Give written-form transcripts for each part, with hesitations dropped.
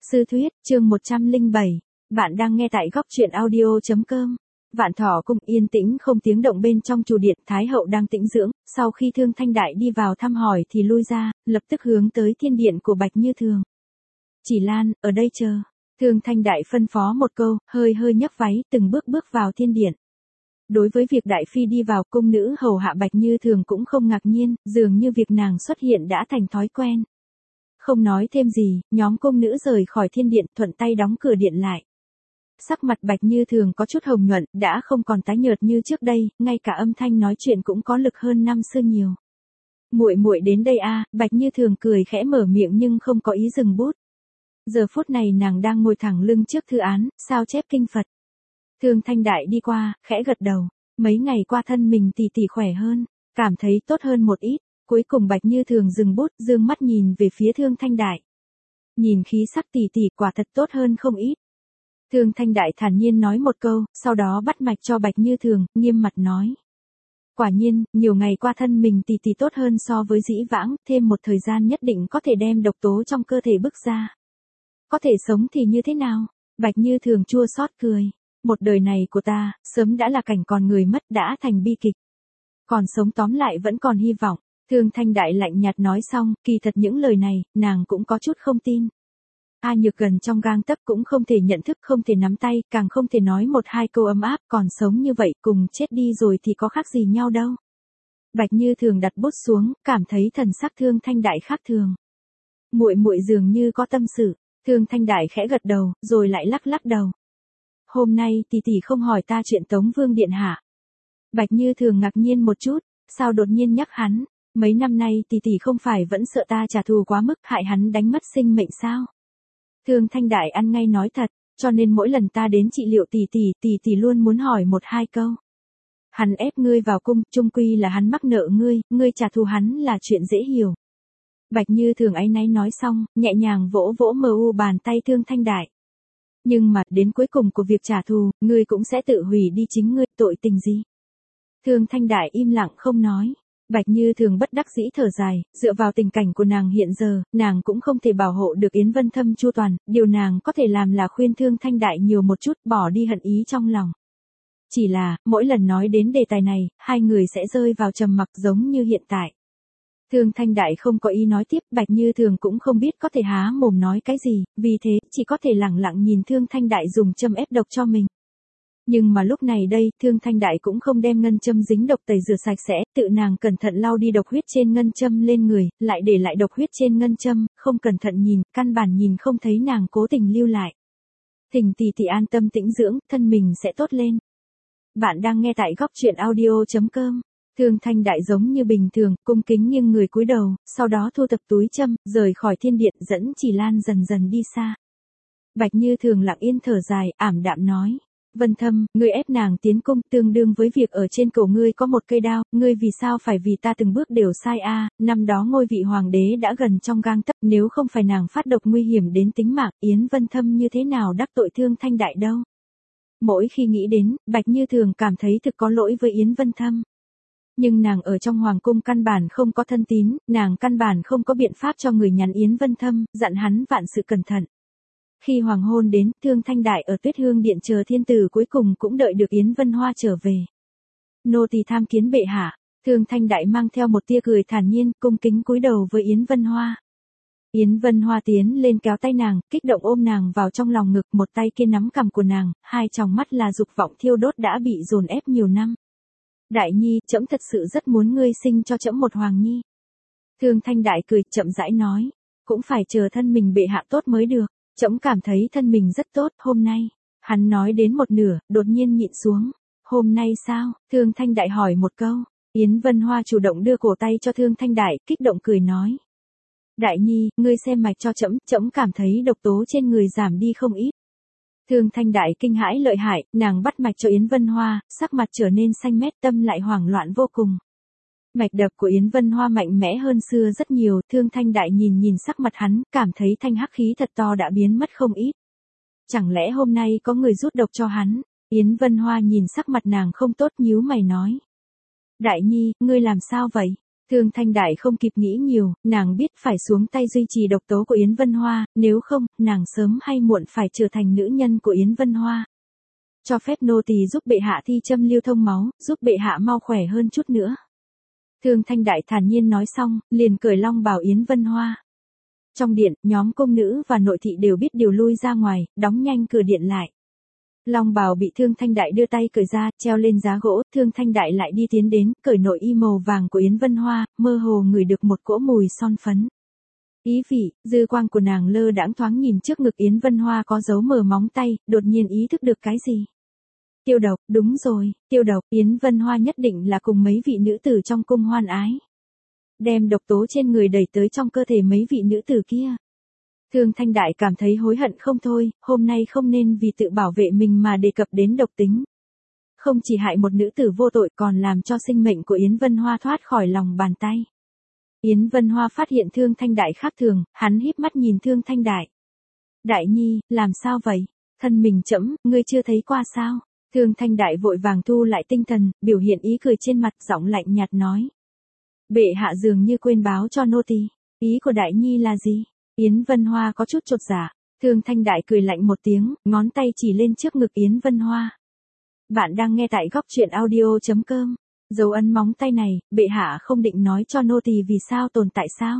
Sư thuyết, chương 107. Bạn đang nghe tại góc truyện audio.com. Vạn Thọ Cung yên tĩnh không tiếng động bên trong chùa điện, Thái hậu đang tĩnh dưỡng, sau khi Thương Thanh Đại đi vào thăm hỏi thì lui ra, lập tức hướng tới thiên điện của Bạch Như Thường. Chỉ Lan, ở đây chờ. Thương Thanh Đại phân phó một câu, hơi nhấc váy, từng bước bước vào thiên điện. Đối với việc Đại Phi đi vào, cung nữ hầu hạ Bạch Như Thường cũng không ngạc nhiên, dường như việc nàng xuất hiện đã thành thói quen. Không nói thêm gì, nhóm cung nữ rời khỏi thiên điện, thuận tay đóng cửa điện lại. Sắc mặt Bạch Như Thường có chút hồng nhuận, đã không còn tái nhợt như trước đây, ngay cả âm thanh nói chuyện cũng có lực hơn năm xưa nhiều. Muội đến đây a, Bạch Như Thường cười khẽ mở miệng nhưng không có ý dừng bút. Giờ phút này nàng đang ngồi thẳng lưng trước thư án, sao chép kinh Phật. Thương Thanh Đại đi qua, khẽ gật đầu. Mấy ngày qua thân mình tỷ khỏe hơn, cảm thấy tốt hơn một ít. Cuối cùng Bạch Như Thường dừng bút, dương mắt nhìn về phía Thương Thanh Đại. Nhìn khí sắc tỷ quả thật tốt hơn không ít. Thương Thanh Đại thản nhiên nói một câu, sau đó bắt mạch cho Bạch Như Thường, nghiêm mặt nói. Quả nhiên, nhiều ngày qua thân mình tỷ tốt hơn so với dĩ vãng, thêm một thời gian nhất định có thể đem độc tố trong cơ thể bức ra. Có thể sống thì như thế nào? Bạch Như Thường chua xót cười. Một đời này của ta, sớm đã là cảnh còn người mất đã thành bi kịch. Còn sống tóm lại vẫn còn hy vọng. Thương Thanh Đại lạnh nhạt nói xong, kỳ thật những lời này, nàng cũng có chút không tin. A Nhược gần trong gang tấc cũng không thể nhận thức, không thể nắm tay, càng không thể nói một hai câu ấm áp, còn sống như vậy, cùng chết đi rồi thì có khác gì nhau đâu. Bạch Như Thường đặt bút xuống, cảm thấy thần sắc Thương Thanh Đại khác thường. Muội dường như có tâm sự. Thương Thanh Đại khẽ gật đầu, rồi lại lắc đầu. Hôm nay tỷ không hỏi ta chuyện Tống Vương điện hạ. Bạch Như Thường ngạc nhiên một chút, sao đột nhiên nhắc hắn? Mấy năm nay tỷ không phải vẫn sợ ta trả thù quá mức hại hắn đánh mất sinh mệnh sao? Thương Thanh Đại ăn ngay nói thật, cho nên mỗi lần ta đến trị liệu tỷ luôn muốn hỏi một hai câu. Hắn ép ngươi vào cung, chung quy là hắn mắc nợ ngươi trả thù hắn là chuyện dễ hiểu. Bạch Như Thường áy náy nói xong, nhẹ nhàng vỗ mờ bàn tay Thương Thanh Đại. Nhưng mà, đến cuối cùng của việc trả thù, ngươi cũng sẽ tự hủy đi chính ngươi, tội tình gì? Thương Thanh Đại im lặng không nói. Bạch Như Thường bất đắc dĩ thở dài, dựa vào tình cảnh của nàng hiện giờ, nàng cũng không thể bảo hộ được Yến Vân Thâm chu toàn, điều nàng có thể làm là khuyên Thương Thanh Đại nhiều một chút, bỏ đi hận ý trong lòng. Chỉ là, mỗi lần nói đến đề tài này, hai người sẽ rơi vào trầm mặc giống như hiện tại. Thương Thanh Đại không có ý nói tiếp, Bạch Như Thường cũng không biết có thể há mồm nói cái gì, vì thế, chỉ có thể lẳng lặng nhìn Thương Thanh Đại dùng châm ép độc cho mình. Nhưng mà lúc này đây, Thương Thanh Đại cũng không đem ngân châm dính độc tẩy rửa sạch sẽ, tự nàng cẩn thận lau đi độc huyết trên ngân châm lên người, lại để lại độc huyết trên ngân châm, không cẩn thận nhìn, căn bản nhìn không thấy nàng cố tình lưu lại. Thỉnh tỷ an tâm tĩnh dưỡng, thân mình sẽ tốt lên. Bạn đang nghe tại góc truyện audio.com. Thương Thanh Đại giống như bình thường, cung kính nghiêng người cúi đầu, sau đó thu thập túi châm, rời khỏi thiên điện, dẫn Chỉ Lan dần đi xa. Bạch Như Thường lặng yên thở dài, ảm đạm nói. Vân Thâm, ngươi ép nàng tiến cung, tương đương với việc ở trên cổ ngươi có một cây đao, ngươi vì sao phải vì ta từng bước đều sai a? Năm đó ngôi vị hoàng đế đã gần trong gang tấc, nếu không phải nàng phát độc nguy hiểm đến tính mạng, Yến Vân Thâm như thế nào đắc tội Thương Thanh Đại đâu? Mỗi khi nghĩ đến, Bạch Như Thường cảm thấy thực có lỗi với Yến Vân Thâm. Nhưng nàng ở trong hoàng cung căn bản không có thân tín, nàng căn bản không có biện pháp cho người nhắn Yến Vân Thâm, dặn hắn vạn sự cẩn thận. Khi hoàng hôn đến, Thương Thanh Đại ở Tuyết Hương điện chờ thiên tử cuối cùng cũng đợi được Yến Vân Hoa trở về. Nô tỳ tham kiến bệ hạ. Thương Thanh Đại mang theo một tia cười thản nhiên, cung kính cúi đầu với Yến Vân Hoa. Yến Vân Hoa tiến lên kéo tay nàng, kích động ôm nàng vào trong lòng ngực, một tay kia nắm cằm của nàng, hai tròng mắt là dục vọng thiêu đốt đã bị dồn ép nhiều năm. Đại nhi, trẫm thật sự rất muốn ngươi sinh cho trẫm một hoàng nhi. Thương Thanh Đại cười, chậm rãi nói, cũng phải chờ thân mình bệ hạ tốt mới được. Trẫm cảm thấy thân mình rất tốt, hôm nay. Hắn nói đến một nửa, đột nhiên nhịn xuống. Hôm nay sao? Thương Thanh Đại hỏi một câu. Yến Vân Hoa chủ động đưa cổ tay cho Thương Thanh Đại, kích động cười nói. Đại nhi, ngươi xem mạch cho trẫm cảm thấy độc tố trên người giảm đi không ít. Thương Thanh Đại kinh hãi lợi hại, nàng bắt mạch cho Yến Vân Hoa, sắc mặt trở nên xanh mét, tâm lại hoảng loạn vô cùng. Mạch đập của Yến Vân Hoa mạnh mẽ hơn xưa rất nhiều, Thương Thanh Đại nhìn sắc mặt hắn, cảm thấy thanh hắc khí thật to đã biến mất không ít. Chẳng lẽ hôm nay có người rút độc cho hắn? Yến Vân Hoa nhìn sắc mặt nàng không tốt nhíu mày nói. Đại nhi, ngươi làm sao vậy? Thương Thanh Đại không kịp nghĩ nhiều, nàng biết phải xuống tay duy trì độc tố của Yến Vân Hoa, nếu không, nàng sớm hay muộn phải trở thành nữ nhân của Yến Vân Hoa. Cho phép nô tỳ giúp bệ hạ thi châm lưu thông máu, giúp bệ hạ mau khỏe hơn chút nữa. Thương Thanh Đại thản nhiên nói xong, liền cởi long bào Yến Vân Hoa. Trong điện, nhóm công nữ và nội thị đều biết điều lui ra ngoài, đóng nhanh cửa điện lại. Long bào bị Thương Thanh Đại đưa tay cởi ra, treo lên giá gỗ, Thương Thanh Đại lại đi tiến đến, cởi nội y màu vàng của Yến Vân Hoa, mơ hồ ngửi được một cỗ mùi son phấn. Ý vị, dư quang của nàng lơ đãng thoáng nhìn trước ngực Yến Vân Hoa có dấu mờ móng tay, đột nhiên ý thức được cái gì. Tiêu độc, đúng rồi, tiêu độc, Yến Vân Hoa nhất định là cùng mấy vị nữ tử trong cung hoan ái. Đem độc tố trên người đẩy tới trong cơ thể mấy vị nữ tử kia. Thương Thanh Đại cảm thấy hối hận không thôi, hôm nay không nên vì tự bảo vệ mình mà đề cập đến độc tính. Không chỉ hại một nữ tử vô tội còn làm cho sinh mệnh của Yến Vân Hoa thoát khỏi lòng bàn tay. Yến Vân Hoa phát hiện Thương Thanh Đại khác thường, hắn híp mắt nhìn Thương Thanh Đại. Đại nhi, làm sao vậy? Thân mình trẫm, ngươi chưa thấy qua sao? Thương Thanh Đại vội vàng thu lại tinh thần, biểu hiện ý cười trên mặt, giọng lạnh nhạt nói. Bệ hạ dường như quên báo cho nô tỳ. Ý của Đại nhi là gì? Yến Vân Hoa có chút chột dạ. Thương Thanh Đại cười lạnh một tiếng, ngón tay chỉ lên trước ngực Yến Vân Hoa. Bạn đang nghe tại góc truyện audio.com. Dấu ấn móng tay này, bệ hạ không định nói cho nô tỳ vì sao tồn tại sao?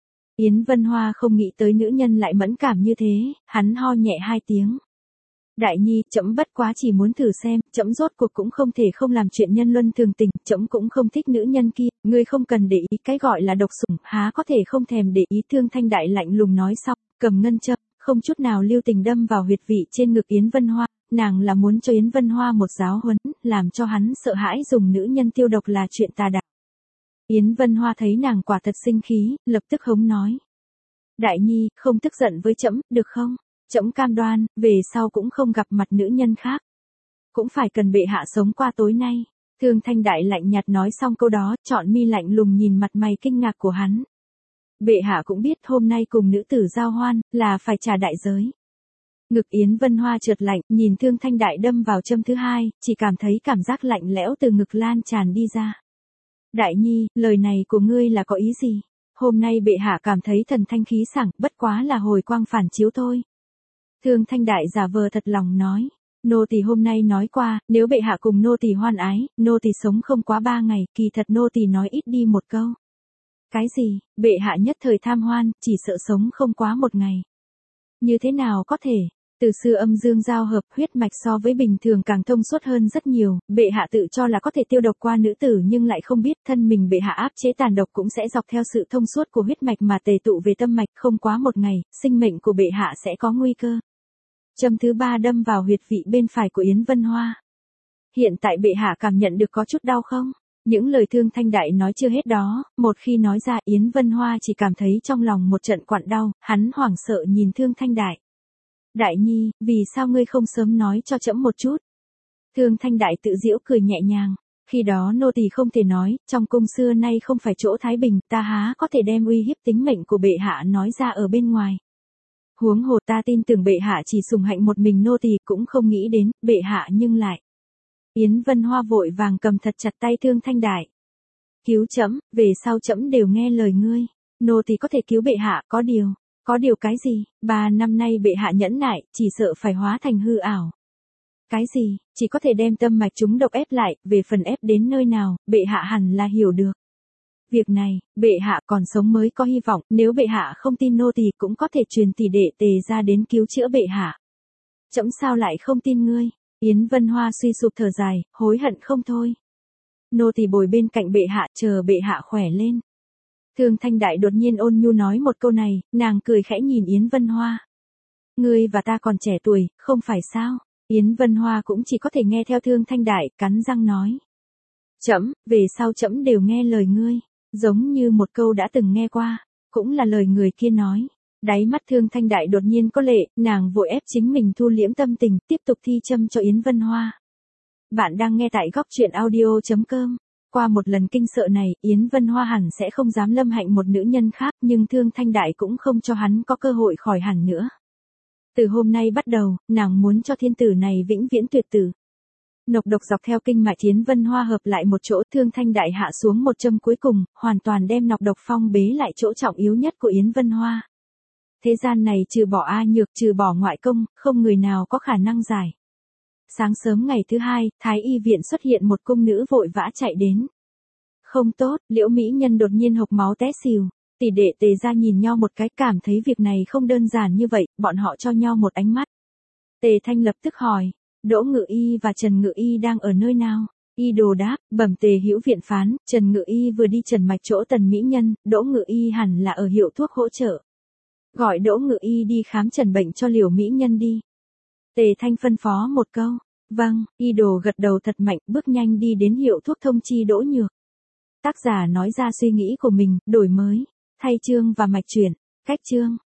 Yến Vân Hoa không nghĩ tới nữ nhân lại mẫn cảm như thế, hắn ho nhẹ 2 tiếng. Đại nhi, trẫm bất quá chỉ muốn thử xem, trẫm rốt cuộc cũng không thể không làm chuyện nhân luân thường tình, trẫm cũng không thích nữ nhân kia, ngươi không cần để ý, cái gọi là độc sủng, há có thể không thèm để ý. Thương Thanh Đại lạnh lùng nói xong, cầm ngân châm, không chút nào lưu tình đâm vào huyệt vị trên ngực Yến Vân Hoa, nàng là muốn cho Yến Vân Hoa một giáo huấn, làm cho hắn sợ hãi dùng nữ nhân tiêu độc là chuyện tà đạo. Yến Vân Hoa thấy nàng quả thật sinh khí, lập tức hống nói. Đại nhi, không tức giận với trẫm, được không? Trẫm cam đoan, về sau cũng không gặp mặt nữ nhân khác. Cũng phải cần bệ hạ sống qua tối nay. Thương Thanh Đại lạnh nhạt nói xong câu đó, trọn mi lạnh lùng nhìn mặt mày kinh ngạc của hắn. Bệ hạ cũng biết hôm nay cùng nữ tử giao hoan, là phải trả đại giới. Ngực Yến Vân Hoa trượt lạnh, nhìn Thương Thanh Đại đâm vào châm thứ 2, chỉ cảm thấy cảm giác lạnh lẽo từ ngực lan tràn đi ra. Đại nhi, lời này của ngươi là có ý gì? Hôm nay bệ hạ cảm thấy thần thanh khí sảng, bất quá là hồi quang phản chiếu thôi. Thương Thanh Đại giả vờ thật lòng nói. Nô tỳ hôm nay nói qua, nếu bệ hạ cùng nô tỳ hoan ái, nô tỳ sống không quá 3 ngày, kỳ thật nô tỳ nói ít đi một câu. Cái gì, bệ hạ nhất thời tham hoan, chỉ sợ sống không quá 1 ngày. Như thế nào có thể? Từ xưa âm dương giao hợp, huyết mạch so với bình thường càng thông suốt hơn rất nhiều, bệ hạ tự cho là có thể tiêu độc qua nữ tử nhưng lại không biết thân mình bệ hạ áp chế tàn độc cũng sẽ dọc theo sự thông suốt của huyết mạch mà tề tụ về tâm mạch, không quá 1 ngày, sinh mệnh của bệ hạ sẽ có nguy cơ. Châm thứ 3 đâm vào huyệt vị bên phải của Yến Vân Hoa. Hiện tại bệ hạ cảm nhận được có chút đau không? Những lời Thương Thanh Đại nói chưa hết đó, một khi nói ra Yến Vân Hoa chỉ cảm thấy trong lòng một trận quặn đau, hắn hoảng sợ nhìn Thương Thanh Đại. Đại nhi, vì sao ngươi không sớm nói cho trẫm một chút? Thương Thanh Đại tự giễu cười nhẹ nhàng. Khi đó nô tỳ không thể nói, trong cung xưa nay không phải chỗ thái bình, ta há có thể đem uy hiếp tính mệnh của bệ hạ nói ra ở bên ngoài. Huống hồ ta tin tưởng bệ hạ chỉ sủng hạnh một mình nô tỳ, cũng không nghĩ đến, bệ hạ nhưng lại. Yến Vân Hoa vội vàng cầm thật chặt tay Thương Thanh Đại. Cứu trẫm, về sau trẫm đều nghe lời ngươi. Nô tỳ có thể cứu bệ hạ, có điều cái gì? 3 năm nay bệ hạ nhẫn nại, chỉ sợ phải hóa thành hư ảo. Cái gì? Chỉ có thể đem tâm mạch chúng độc ép lại, về phần ép đến nơi nào, bệ hạ hẳn là hiểu được. Việc này, bệ hạ còn sống mới có hy vọng, nếu bệ hạ không tin nô tỳ cũng có thể truyền tỷ đệ Tề ra đến cứu chữa bệ hạ. Trẫm sao lại không tin ngươi? Yến Vân Hoa suy sụp thở dài, hối hận không thôi. Nô tỳ bồi bên cạnh bệ hạ, chờ bệ hạ khỏe lên. Thương Thanh Đại đột nhiên ôn nhu nói một câu này, nàng cười khẽ nhìn Yến Vân Hoa. Ngươi và ta còn trẻ tuổi, không phải sao? Yến Vân Hoa cũng chỉ có thể nghe theo Thương Thanh Đại, cắn răng nói. Trẫm, về sau trẫm đều nghe lời ngươi. Giống như một câu đã từng nghe qua, cũng là lời người kia nói. Đáy mắt Thương Thanh Đại đột nhiên có lệ, nàng vội ép chính mình thu liễm tâm tình, tiếp tục thi châm cho Yến Vân Hoa. Bạn đang nghe tại góc truyện audio.com. Qua một lần kinh sợ này, Yến Vân Hoa hẳn sẽ không dám lâm hạnh một nữ nhân khác, nhưng Thương Thanh Đại cũng không cho hắn có cơ hội khỏi hẳn nữa. Từ hôm nay bắt đầu, nàng muốn cho thiên tử này vĩnh viễn tuyệt tử. Nọc độc dọc theo kinh mạch Yến Vân Hoa hợp lại một chỗ, Thương Thanh Đại hạ xuống một châm cuối cùng, hoàn toàn đem nọc độc phong bế lại chỗ trọng yếu nhất của Yến Vân Hoa. Thế gian này trừ bỏ A Nhược, trừ bỏ ngoại công, không người nào có khả năng giải. Sáng sớm ngày thứ hai, Thái y viện xuất hiện một cung nữ vội vã chạy đến. Không tốt, Liễu mỹ nhân đột nhiên hộc máu té xỉu. Tỷ đệ Tề ra nhìn nhau một cái, cảm thấy việc này không đơn giản như vậy, bọn họ cho nhau một ánh mắt. Tề Thanh lập tức hỏi, Đỗ Ngự Y và Trần Ngự Y đang ở nơi nào? Y đồ đáp, bẩm Tề hữu viện phán, Trần Ngự Y vừa đi trần mạch chỗ Tần mỹ nhân, Đỗ Ngự Y hẳn là ở hiệu thuốc hỗ trợ. Gọi Đỗ Ngự Y đi khám trần bệnh cho Liễu mỹ nhân đi. Tề Thanh phân phó một câu. Vâng, Y đồ gật đầu thật mạnh, bước nhanh đi đến hiệu thuốc thông chi Đỗ Nhược. Tác giả nói ra suy nghĩ của mình, đổi mới, thay chương và mạch chuyển, cách chương.